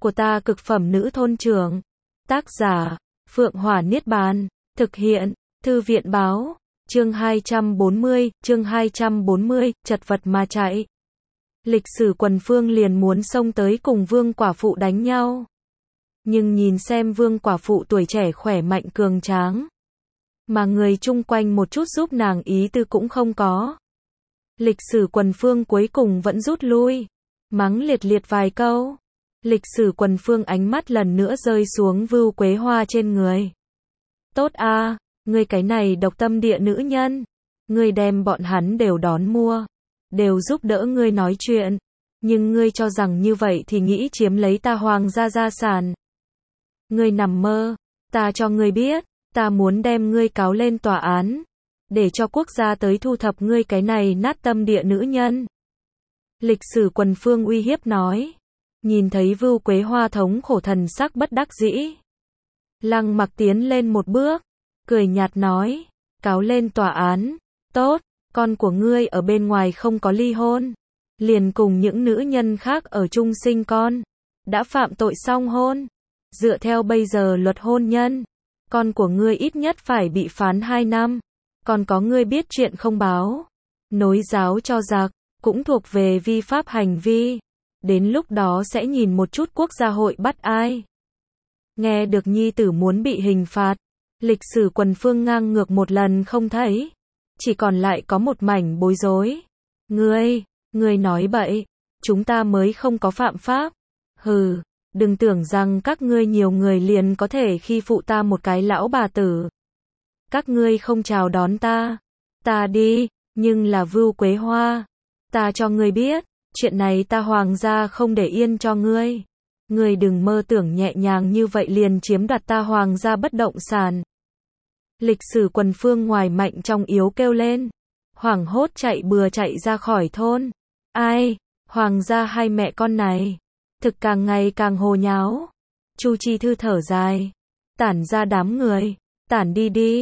của ta cực phẩm nữ thôn trưởng. Tác giả, Phượng Hỏa Niết Bàn. Thực hiện, Thư viện báo. Chương 240, chật vật mà chạy. Lịch sử quần phương liền muốn xông tới cùng vương quả phụ đánh nhau. Nhưng nhìn xem vương quả phụ tuổi trẻ khỏe mạnh cường tráng. Mà người chung quanh một chút giúp nàng ý tư cũng không có. Lịch sử quần phương cuối cùng vẫn rút lui. Mắng liệt liệt vài câu. Lịch sử quần phương ánh mắt lần nữa rơi xuống Vưu Quế Hoa trên người. Tốt a, ngươi cái này độc tâm địa nữ nhân. Ngươi đem bọn hắn đều đón mua. Đều giúp đỡ ngươi nói chuyện. Nhưng ngươi cho rằng như vậy thì nghĩ chiếm lấy ta hoàng gia sản. Ngươi nằm mơ. Ta cho ngươi biết. Ta muốn đem ngươi cáo lên tòa án. Để cho quốc gia tới thu thập ngươi cái này nát tâm địa nữ nhân. Lịch sử quần phương uy hiếp nói. Nhìn thấy Vưu Quế Hoa thống khổ thần sắc bất đắc dĩ. Lăng Mặc tiến lên một bước. Cười nhạt nói. Cáo lên tòa án. Tốt, con của ngươi ở bên ngoài không có ly hôn. Liền cùng những nữ nhân khác ở chung sinh con. Đã phạm tội song hôn. Dựa theo bây giờ luật hôn nhân. Con của ngươi ít nhất phải bị phán 2 năm. Còn có ngươi biết chuyện không báo. Nối giáo cho giặc. Cũng thuộc về vi pháp hành vi. Đến lúc đó sẽ nhìn một chút quốc gia hội bắt ai. Nghe được nhi tử muốn bị hình phạt. Lịch sử quần phương ngang ngược một lần không thấy. Chỉ còn lại có một mảnh bối rối. Ngươi nói bậy. Chúng ta mới không có phạm pháp. Hừ, đừng tưởng rằng các ngươi nhiều người liền có thể khi phụ ta một cái lão bà tử. Các ngươi không chào đón ta. Ta đi, nhưng là Vưu Quế Hoa. Ta cho ngươi biết, chuyện này ta hoàng gia không để yên cho ngươi. Ngươi đừng mơ tưởng nhẹ nhàng như vậy liền chiếm đoạt ta hoàng gia bất động sản. Lịch sử quần phương ngoài mạnh trong yếu kêu lên. Hoảng hốt chạy bừa chạy ra khỏi thôn. Ai, hoàng gia hai mẹ con này. Thực càng ngày càng hồ nháo. Chu Chi Thư thở dài. Tản ra đám người. Tản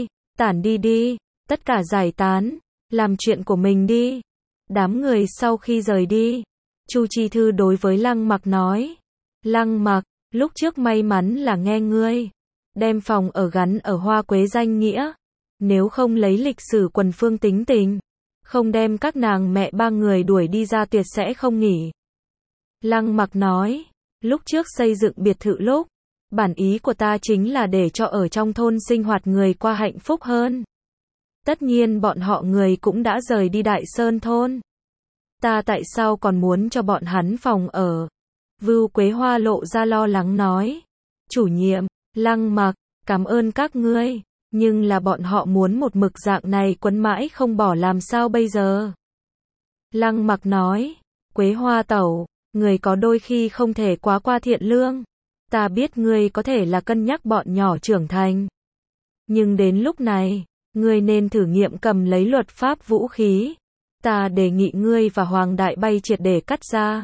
đi đi. Tất cả giải tán. Làm chuyện của mình đi. Đám người sau khi rời đi. Chu Chi Thư đối với Lăng Mặc nói. Lăng Mặc, lúc trước may mắn là nghe ngươi. Đem phòng ở gắn ở Hoa Quế danh nghĩa. Nếu không lấy lịch sử quần phương tính tình. Không đem các nàng mẹ ba người đuổi đi ra tuyệt sẽ không nghỉ. Lăng Mặc nói. Lúc trước xây dựng biệt thự lúc. Bản ý của ta chính là để cho ở trong thôn sinh hoạt người qua hạnh phúc hơn. Tất nhiên bọn họ người cũng đã rời đi Đại Sơn thôn. Ta tại sao còn muốn cho bọn hắn phòng ở? Vưu Quế Hoa lộ ra lo lắng nói. Chủ nhiệm, Lăng Mặc, cảm ơn các ngươi. Nhưng là bọn họ muốn một mực dạng này quấn mãi không bỏ làm sao bây giờ? Lăng Mặc nói. Quế Hoa tẩu, người có đôi khi không thể quá qua thiện lương. Ta biết ngươi có thể là cân nhắc bọn nhỏ trưởng thành. Nhưng đến lúc này, ngươi nên thử nghiệm cầm lấy luật pháp vũ khí. Ta đề nghị ngươi và Hoàng Đại Bay triệt để cắt ra.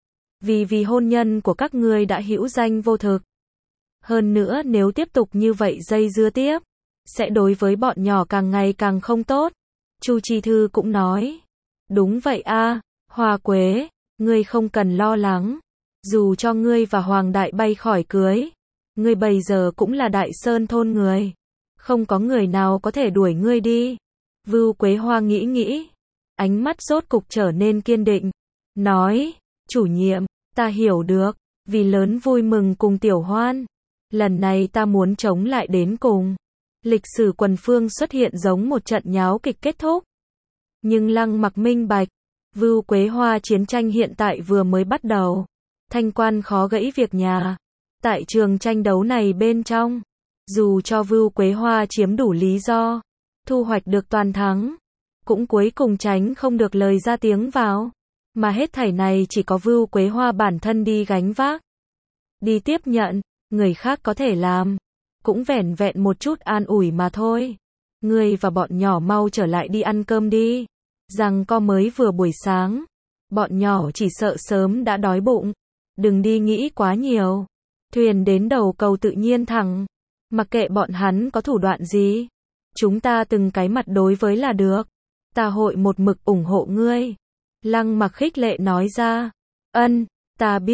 Vì hôn nhân của các ngươi đã hữu danh vô thực. Hơn nữa nếu tiếp tục như vậy dây dưa tiếp, sẽ đối với bọn nhỏ càng ngày càng không tốt. Chu Chi Thư cũng nói. Đúng vậy a, Hoa Quế, ngươi không cần lo lắng. Dù cho ngươi và Hoàng Đại Bay khỏi cưới, ngươi bây giờ cũng là Đại Sơn thôn người. Không có người nào có thể đuổi ngươi đi. Vưu Quế Hoa nghĩ. Ánh mắt rốt cục trở nên kiên định. Nói, chủ nhiệm, ta hiểu được. Vì lớn vui mừng cùng Tiểu Hoan. Lần này ta muốn chống lại đến cùng. Lịch sử quần phương xuất hiện giống một trận nháo kịch kết thúc. Nhưng Lăng Mặc minh bạch. Vưu Quế Hoa chiến tranh hiện tại vừa mới bắt đầu. Thanh quan khó gãy việc nhà. Tại trường tranh đấu này bên trong. Dù cho Vưu Quế Hoa chiếm đủ lý do. Thu hoạch được toàn thắng. Cũng cuối cùng tránh không được lời ra tiếng vào. Mà hết thảy này chỉ có Vưu Quế Hoa bản thân đi gánh vác. Đi tiếp nhận. Người khác có thể làm. Cũng vẻn vẹn một chút an ủi mà thôi. Ngươi và bọn nhỏ mau trở lại đi ăn cơm đi. Rằng co mới vừa buổi sáng. Bọn nhỏ chỉ sợ sớm đã đói bụng. Đừng đi nghĩ quá nhiều. Thuyền đến đầu cầu tự nhiên thẳng. Mặc kệ bọn hắn có thủ đoạn gì. Chúng ta từng cái mặt đối với là được. Ta hội một mực ủng hộ ngươi. Lăng Mặc khích lệ nói ra. Ân, ta biết.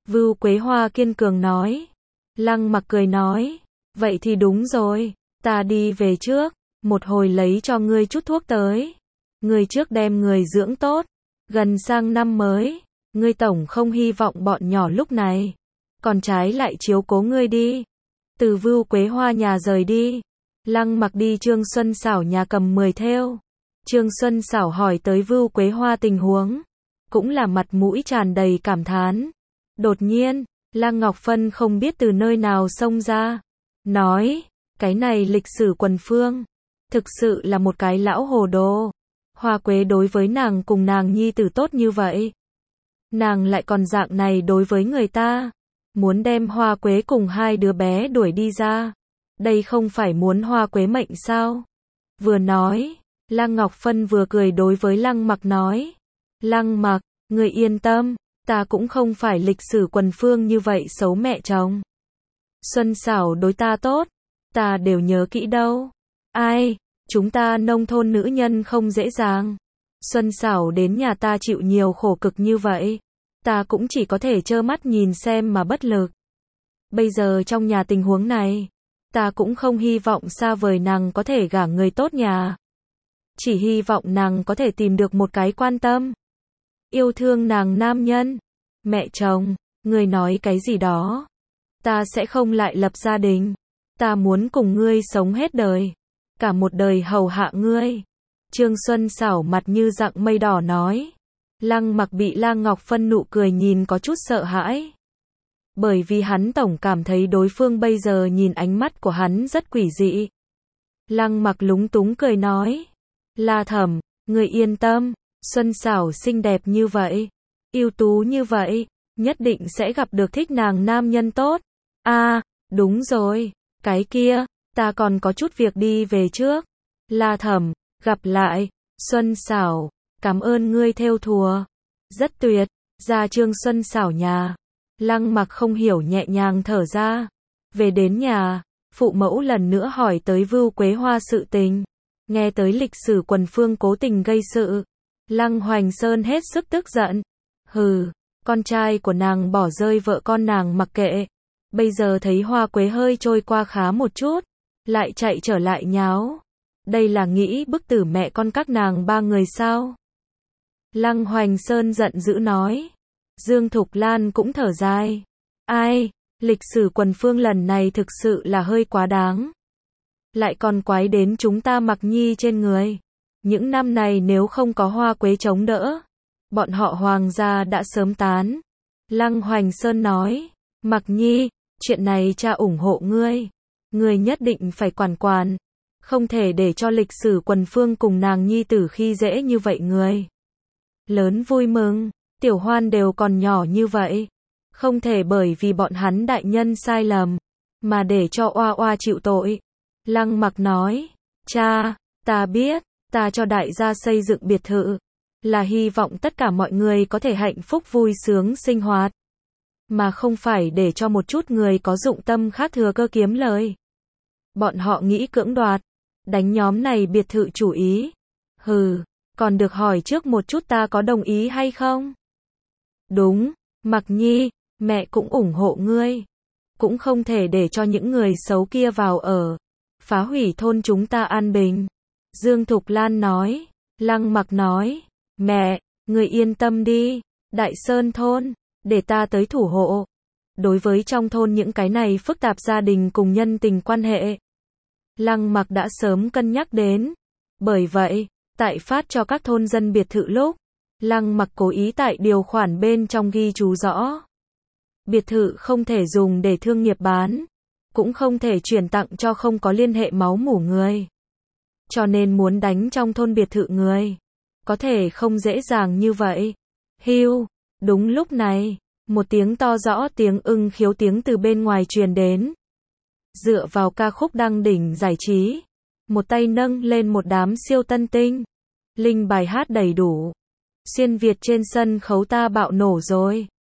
Vưu Quế Hoa kiên cường nói. Lăng Mặc cười nói, vậy thì đúng rồi, ta đi về trước, một hồi lấy cho ngươi chút thuốc tới. Ngươi trước đem người dưỡng tốt, gần sang năm mới, ngươi tổng không hy vọng bọn nhỏ lúc này, còn trái lại chiếu cố ngươi đi. Từ Vưu Quế Hoa nhà rời đi, Lăng Mặc đi Trương Xuân Xảo nhà cầm 10 thêu. Trương Xuân Xảo hỏi tới Vưu Quế Hoa tình huống, cũng là mặt mũi tràn đầy cảm thán. Đột nhiên, Lăng Ngọc Phân không biết từ nơi nào xông ra, nói, cái này lịch sử quần phương, thực sự là một cái lão hồ đồ. Hoa Quế đối với nàng cùng nàng nhi tử tốt như vậy, nàng lại còn dạng này đối với người ta, muốn đem Hoa Quế cùng hai đứa bé đuổi đi ra. Đây không phải muốn Hoa Quế mệnh sao? Vừa nói, Lăng Ngọc Phân vừa cười đối với Lăng Mặc nói, Lăng Mặc, người yên tâm, ta cũng không phải lịch sử quần phương như vậy xấu mẹ chồng. Xuân Xảo đối ta tốt, ta đều nhớ kỹ đâu. Ai, chúng ta nông thôn nữ nhân không dễ dàng. Xuân Xảo đến nhà ta chịu nhiều khổ cực như vậy, ta cũng chỉ có thể trơ mắt nhìn xem mà bất lực. Bây giờ trong nhà tình huống này, ta cũng không hy vọng xa vời nàng có thể gả người tốt nhà. Chỉ hy vọng nàng có thể tìm được một cái quan tâm, yêu thương nàng nam nhân. Mẹ chồng, ngươi nói cái gì đó? Ta sẽ không lại lập gia đình. Ta muốn cùng ngươi sống hết đời, cả một đời hầu hạ ngươi. Trương Xuân Xảo mặt như dặng mây đỏ nói. Lăng Mặc bị Lăng Ngọc Phân nụ cười nhìn có chút sợ hãi. Bởi vì hắn tổng cảm thấy đối phương bây giờ nhìn ánh mắt của hắn rất quỷ dị. Lăng Mặc lúng túng cười nói. La Thẩm, người yên tâm, Xuân Xảo xinh đẹp như vậy, ưu tú như vậy, nhất định sẽ gặp được thích nàng nam nhân tốt. À, đúng rồi, cái kia, ta còn có chút việc đi về trước. La Thẩm, gặp lại. Xuân Xảo, cảm ơn ngươi thêu thùa, rất tuyệt. Ra Trương Xuân Xảo nhà, Lăng Mặc không hiểu nhẹ nhàng thở ra. Về đến nhà, phụ mẫu lần nữa hỏi tới Vưu Quế Hoa sự tình. Nghe tới lịch sử quần phương cố tình gây sự, Lăng Hoành Sơn hết sức tức giận. Hừ, con trai của nàng bỏ rơi vợ con nàng mặc kệ. Bây giờ thấy Hoa Quế hơi trôi qua khá một chút, lại chạy trở lại nháo. Đây là nghĩ bức tử mẹ con các nàng ba người sao? Lăng Hoành Sơn giận dữ nói. Dương Thục Lan cũng thở dài. Ai, lịch sử quần phương lần này thực sự là hơi quá đáng. Lại còn quái đến chúng ta Mặc Nhi trên người. Những năm này nếu không có Hoa Quế chống đỡ, bọn họ Hoàng gia đã sớm tán. Lăng Hoành Sơn nói. Mặc Nhi, chuyện này cha ủng hộ ngươi. Ngươi nhất định phải quản. Không thể để cho lịch sử quần phương cùng nàng nhi tử khi dễ như vậy người. Lớn vui mừng, Tiểu Hoan đều còn nhỏ như vậy. Không thể bởi vì bọn hắn đại nhân sai lầm, mà để cho oa oa chịu tội. Lăng Mặc nói, cha, ta biết, ta cho đại gia xây dựng biệt thự, là hy vọng tất cả mọi người có thể hạnh phúc vui sướng sinh hoạt, mà không phải để cho một chút người có dụng tâm khác thừa cơ kiếm lời. Bọn họ nghĩ cưỡng đoạt, đánh nhóm này biệt thự chủ ý. Hừ, còn được hỏi trước một chút ta có đồng ý hay không? Đúng, Mặc Nhi, mẹ cũng ủng hộ ngươi. Cũng không thể để cho những người xấu kia vào ở, phá hủy thôn chúng ta an bình. Dương Thục Lan nói. Lăng Mặc nói, mẹ, người yên tâm đi, Đại Sơn thôn, để ta tới thủ hộ. Đối với trong thôn những cái này phức tạp gia đình cùng nhân tình quan hệ, Lăng Mặc đã sớm cân nhắc đến. Bởi vậy, tại phát cho các thôn dân biệt thự lúc, Lăng Mặc cố ý tại điều khoản bên trong ghi chú rõ. Biệt thự không thể dùng để thương nghiệp bán, cũng không thể chuyển tặng cho không có liên hệ máu mủ người. Cho nên muốn đánh trong thôn biệt thự người, có thể không dễ dàng như vậy. Hiu, đúng lúc này, một tiếng to rõ tiếng ưng khiếu tiếng từ bên ngoài truyền đến. Dựa vào ca khúc đăng đỉnh giải trí, một tay nâng lên một đám siêu tân tinh, linh bài hát đầy đủ. Xuyên Việt trên sân khấu ta bạo nổ rồi.